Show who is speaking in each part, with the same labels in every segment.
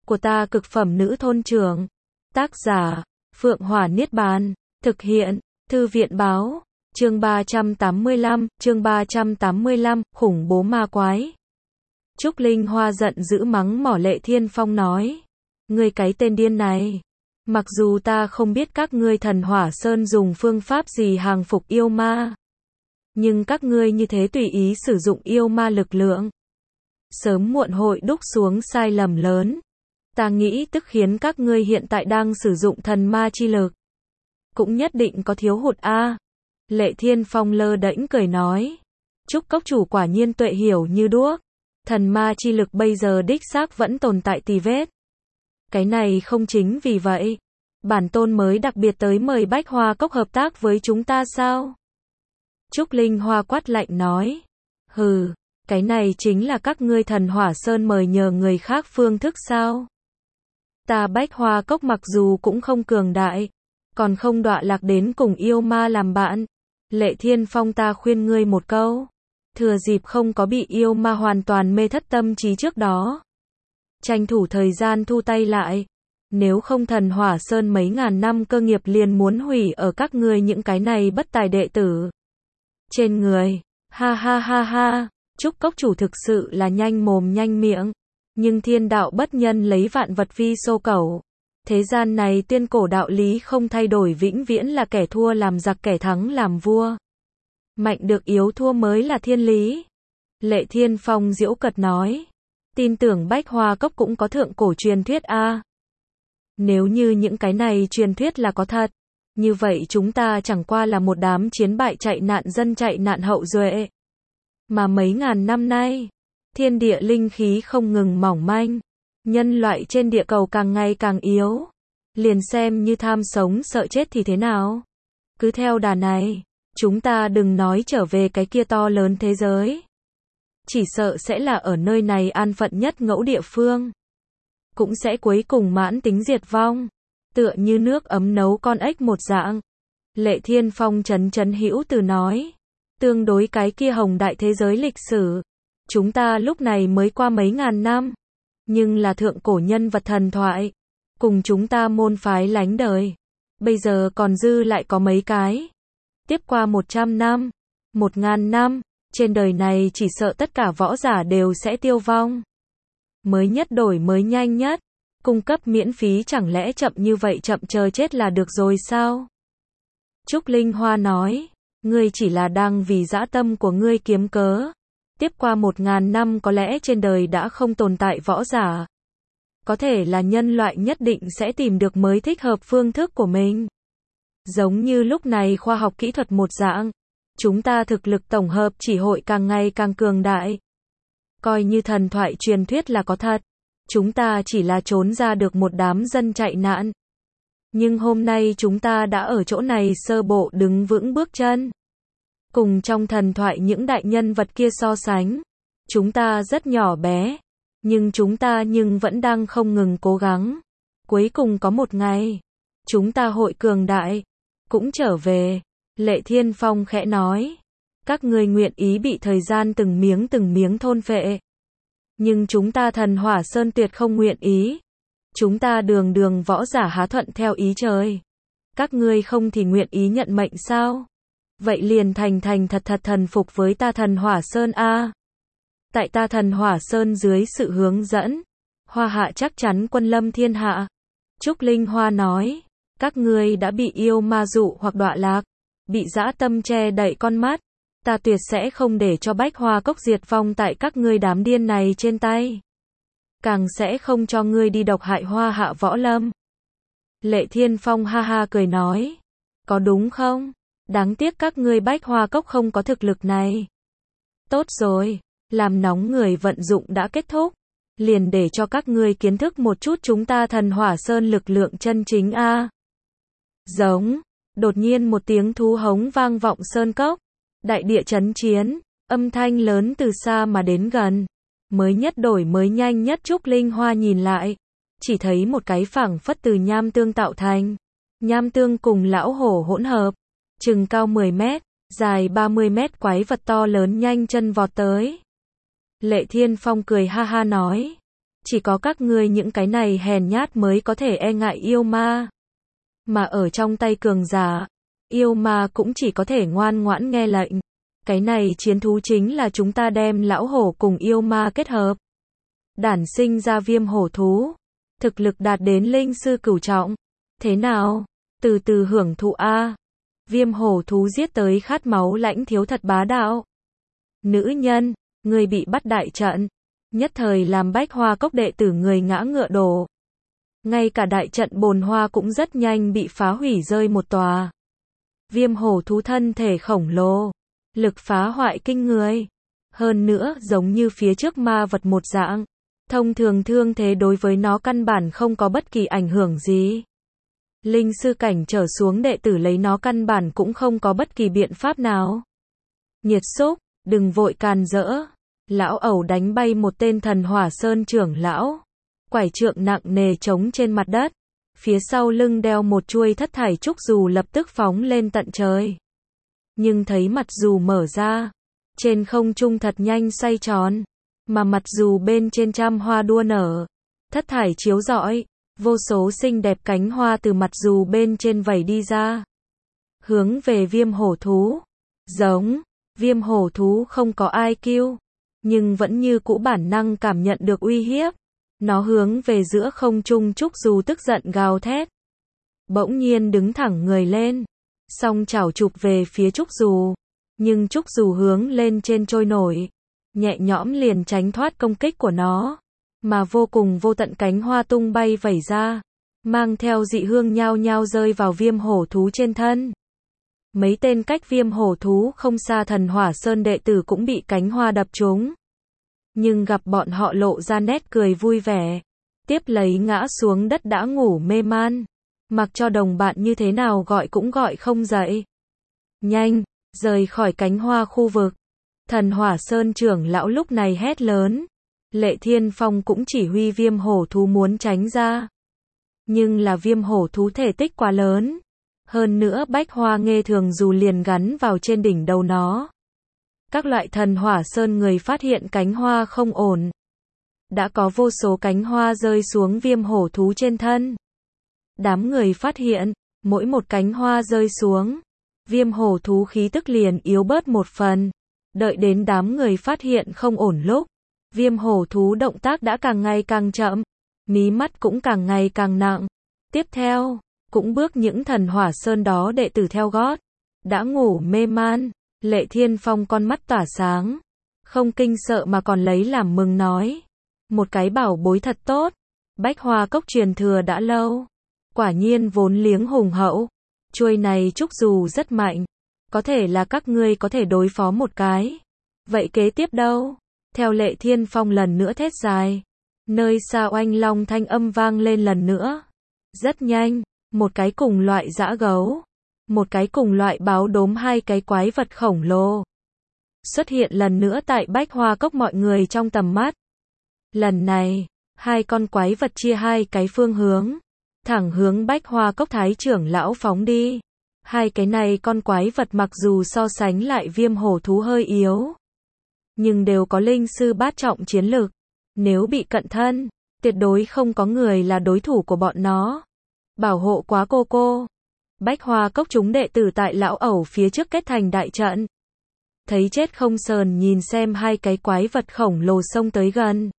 Speaker 1: của ta cực phẩm nữ thôn trưởng. Tác giả, Phượng Hỏa Niết Bàn. Thực hiện, Thư viện báo. Chương 385, khủng bố ma quái. Trúc Linh Hoa giận dữ mắng mỏ Lệ Thiên Phong nói. Ngươi cái tên điên này. Mặc dù ta không biết các ngươi Thần Hỏa Sơn dùng phương pháp gì hàng phục yêu ma. Nhưng các ngươi như thế tùy ý sử dụng yêu ma lực lượng. Sớm muộn hội đúc xuống sai lầm lớn. Ta nghĩ tức khiến các ngươi hiện tại đang sử dụng thần ma chi lực. Cũng nhất định có thiếu hụt a. Lệ Thiên Phong lơ đễnh cười nói. Trúc cốc chủ quả nhiên tuệ hiểu như đuốc. Thần ma chi lực bây giờ đích xác vẫn tồn tại tì vết. Cái này không chính vì vậy. Bản tôn mới đặc biệt tới mời Bách Hoa Cốc hợp tác với chúng ta sao? Trúc Linh Hoa quát lạnh nói. Hừ, cái này chính là các ngươi Thần Hỏa Sơn mời nhờ người khác phương thức sao? Ta Bách Hoa Cốc mặc dù cũng không cường đại, còn không đọa lạc đến cùng yêu ma làm bạn. Lệ Thiên Phong, ta khuyên ngươi một câu. Thừa dịp không có bị yêu ma hoàn toàn mê thất tâm trí trước đó. Tranh thủ thời gian thu tay lại. Nếu không Thần Hỏa Sơn mấy ngàn năm cơ nghiệp liền muốn hủy ở các ngươi những cái này bất tài đệ tử. Trên người, ha ha ha ha, Trúc cốc chủ thực sự là nhanh mồm nhanh miệng. Nhưng thiên đạo bất nhân lấy vạn vật vi xô cẩu. Thế gian này tuyên cổ đạo lý không thay đổi, vĩnh viễn là kẻ thua làm giặc kẻ thắng làm vua. Mạnh được yếu thua mới là thiên lý. Lệ Thiên Phong giễu cợt nói. Tin tưởng Bách Hoa Cốc cũng có thượng cổ truyền thuyết a. Nếu như những cái này truyền thuyết là có thật, như vậy chúng ta chẳng qua là một đám chiến bại chạy nạn dân chạy nạn hậu duệ. Mà mấy ngàn năm nay, thiên địa linh khí không ngừng mỏng manh, nhân loại trên địa cầu càng ngày càng yếu. Liền xem như tham sống sợ chết thì thế nào? Cứ theo đà này, chúng ta đừng nói trở về cái kia to lớn thế giới. Chỉ sợ sẽ là ở nơi này an phận nhất ngẫu địa phương. Cũng sẽ cuối cùng mãn tính diệt vong. Tựa như nước ấm nấu con ếch một dạng. Lệ Thiên Phong chấn hữu từ nói. Tương đối cái kia hồng đại thế giới lịch sử. Chúng ta lúc này mới qua mấy ngàn năm. Nhưng là thượng cổ nhân vật thần thoại. Cùng chúng ta môn phái lánh đời. Bây giờ còn dư lại có mấy cái. Tiếp qua 100 năm, 1000 năm, trên đời này chỉ sợ tất cả võ giả đều sẽ tiêu vong. Mới nhất đổi mới nhanh nhất, cung cấp miễn phí, chẳng lẽ chậm như vậy chậm chờ chết là được rồi sao? Trúc Linh Hoa nói, ngươi chỉ là đang vì dã tâm của ngươi kiếm cớ. Tiếp qua 1000 năm có lẽ trên đời đã không tồn tại võ giả. Có thể là nhân loại nhất định sẽ tìm được mới thích hợp phương thức của mình. Giống như lúc này khoa học kỹ thuật một dạng, chúng ta thực lực tổng hợp chỉ hội càng ngày càng cường đại. Coi như thần thoại truyền thuyết là có thật, chúng ta chỉ là trốn ra được một đám dân chạy nạn. Nhưng hôm nay chúng ta đã ở chỗ này sơ bộ đứng vững bước chân. Cùng trong thần thoại những đại nhân vật kia so sánh, chúng ta rất nhỏ bé, nhưng chúng ta vẫn đang không ngừng cố gắng. Cuối cùng có một ngày, chúng ta hội cường đại, cũng trở về. Lệ Thiên Phong khẽ nói, các ngươi nguyện ý bị thời gian từng miếng thôn phệ. Nhưng chúng ta Thần Hỏa Sơn tuyệt không nguyện ý. Chúng ta đường võ giả há thuận theo ý trời. Các ngươi không thì nguyện ý nhận mệnh sao? Vậy liền thành thật thần phục với ta Thần Hỏa Sơn a. Tại ta Thần Hỏa Sơn dưới sự hướng dẫn, Hoa Hạ chắc chắn quân lâm thiên hạ. Trúc Linh Hoa nói, các ngươi đã bị yêu ma dụ hoặc đọa lạc, bị dã tâm che đậy con mắt. Ta tuyệt sẽ không để cho Bách Hoa Cốc diệt vong tại các ngươi đám điên này trên tay. Càng sẽ không cho ngươi đi độc hại Hoa Hạ võ lâm. Lệ Thiên Phong ha ha cười nói, có đúng không? Đáng tiếc các ngươi Bách Hoa Cốc không có thực lực này. Tốt rồi, làm nóng người vận dụng đã kết thúc. Liền để cho các ngươi kiến thức một chút chúng ta Thần Hỏa Sơn lực lượng chân chính a. Giống, đột nhiên một tiếng thú hống vang vọng sơn cốc. Đại địa chấn chiến, âm thanh lớn từ xa mà đến gần. Mới nhất đổi mới nhanh nhất. Trúc Linh Hoa nhìn lại, chỉ thấy một cái phảng phất từ nham tương tạo thành. Nham tương cùng lão hổ hỗn hợp, chừng cao 10 mét, dài 30 mét quái vật to lớn nhanh chân vọt tới. Lệ Thiên Phong cười ha ha nói, Chỉ có các ngươi những cái này hèn nhát mới có thể e ngại yêu ma. Mà ở trong tay cường giả, yêu ma cũng chỉ có thể ngoan ngoãn nghe lệnh. Cái này chiến thú chính là chúng ta đem lão hổ cùng yêu ma kết hợp. Đản sinh ra viêm hổ thú. Thực lực đạt đến linh sư cửu trọng. Thế nào? Từ từ hưởng thụ a. Viêm hổ thú giết tới khát máu lãnh thiếu thật bá đạo. Nữ nhân, người bị bắt đại trận. Nhất thời làm Bách Hoa Cốc đệ tử người ngã ngựa đổ. Ngay cả đại trận bồn hoa cũng rất nhanh bị phá hủy rơi một tòa. Viêm hổ thú thân thể khổng lồ, lực phá hoại kinh người. Hơn nữa giống như phía trước ma vật một dạng. Thông thường thương thế đối với nó căn bản không có bất kỳ ảnh hưởng gì. Linh sư cảnh trở xuống đệ tử lấy nó căn bản cũng không có bất kỳ biện pháp nào. Nhiệt xúc, đừng vội càn rỡ. Lão ẩu đánh bay một tên Thần Hỏa Sơn trưởng lão. Quải trượng nặng nề trống trên mặt đất. Phía sau lưng đeo một chuôi thất thải trúc dù lập tức phóng lên tận trời. Nhưng thấy mặt dù mở ra. Trên không trung thật nhanh xoay tròn. Mà mặt dù bên trên trăm hoa đua nở. Thất thải chiếu rọi. Vô số xinh đẹp cánh hoa từ mặt dù bên trên vẩy đi ra. Hướng về viêm hổ thú. Giống. Viêm hổ thú không có IQ. Nhưng vẫn như cũ bản năng cảm nhận được uy hiếp. Nó hướng về giữa không trung trúc dù tức giận gào thét. Bỗng nhiên đứng thẳng người lên. Song chảo chụp về phía trúc dù. Nhưng trúc dù hướng lên trên trôi nổi. Nhẹ nhõm liền tránh thoát công kích của nó. Mà vô cùng vô tận cánh hoa tung bay vẩy ra. Mang theo dị hương nhao nhao rơi vào viêm hổ thú trên thân. Mấy tên cách viêm hổ thú không xa Thần Hỏa Sơn đệ tử cũng bị cánh hoa đập trúng. Nhưng gặp bọn họ lộ ra nét cười vui vẻ. Tiếp lấy ngã xuống đất đã ngủ mê man. Mặc cho đồng bạn như thế nào gọi cũng gọi không dậy. Nhanh, rời khỏi cánh hoa khu vực. Thần Hỏa Sơn trưởng lão lúc này hét lớn. Lệ Thiên Phong cũng chỉ huy viêm hổ thú muốn tránh ra. Nhưng là viêm hổ thú thể tích quá lớn. Hơn nữa bách hoa nghê thường dù liền gắn vào trên đỉnh đầu nó. Các loại Thần Hỏa Sơn người phát hiện cánh hoa không ổn. Đã có vô số cánh hoa rơi xuống viêm hổ thú trên thân. Đám người phát hiện, mỗi một cánh hoa rơi xuống, viêm hổ thú khí tức liền yếu bớt một phần. Đợi đến đám người phát hiện không ổn lúc, viêm hổ thú động tác đã càng ngày càng chậm, mí mắt cũng càng ngày càng nặng. Tiếp theo, cũng bước những Thần Hỏa Sơn đó đệ tử theo gót. Đã ngủ mê man, Lệ Thiên Phong con mắt tỏa sáng. Không kinh sợ mà còn lấy làm mừng nói. Một cái bảo bối thật tốt. Bách Hoa Cốc truyền thừa đã lâu. Quả nhiên vốn liếng hùng hậu. Chuôi này trúc dù rất mạnh. Có thể là các ngươi có thể đối phó một cái. Vậy kế tiếp đâu? Theo Lệ Thiên Phong lần nữa thét dài. Nơi xa oanh long thanh âm vang lên lần nữa. Rất nhanh, một cái cùng loại dã gấu. Một cái cùng loại báo đốm, hai cái quái vật khổng lồ. Xuất hiện lần nữa tại Bách Hoa Cốc mọi người trong tầm mắt. Lần này, hai con quái vật chia hai cái phương hướng. Thẳng hướng Bách Hoa Cốc thái trưởng lão phóng đi. Hai cái này con quái vật mặc dù so sánh lại viêm hổ thú hơi yếu. Nhưng đều có linh sư bát trọng chiến lực. Nếu bị cận thân, tuyệt đối không có người là đối thủ của bọn nó. Bảo hộ quá cô. Bách Hoa Cốc chúng đệ tử tại lão ẩu phía trước kết thành đại trận. Thấy chết không sờn nhìn xem hai cái quái vật khổng lồ xông tới gần.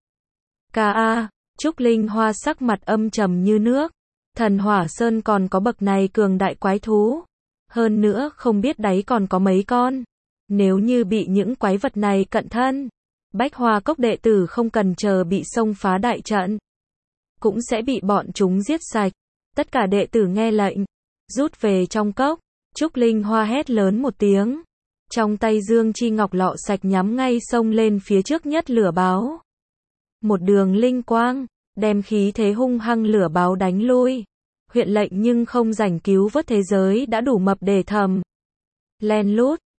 Speaker 1: Trúc Linh Hoa sắc mặt âm trầm như nước. Thần Hỏa Sơn còn có bậc này cường đại quái thú. Hơn nữa không biết đáy còn có mấy con. Nếu như bị những quái vật này cận thân, Bách Hoa Cốc đệ tử không cần chờ bị xông phá đại trận. Cũng sẽ bị bọn chúng giết sạch. Tất cả đệ tử nghe lệnh. Rút về trong cốc. Trúc Linh Hoa hét lớn một tiếng. Trong tay Dương Chi Ngọc lọ sạch nhắm ngay xông lên phía trước nhất lửa báo. Một đường linh quang, đem khí thế hung hăng lửa báo đánh lui. Huyện lệnh nhưng không rảnh cứu vớt thế giới đã đủ mập để thầm. Len lút,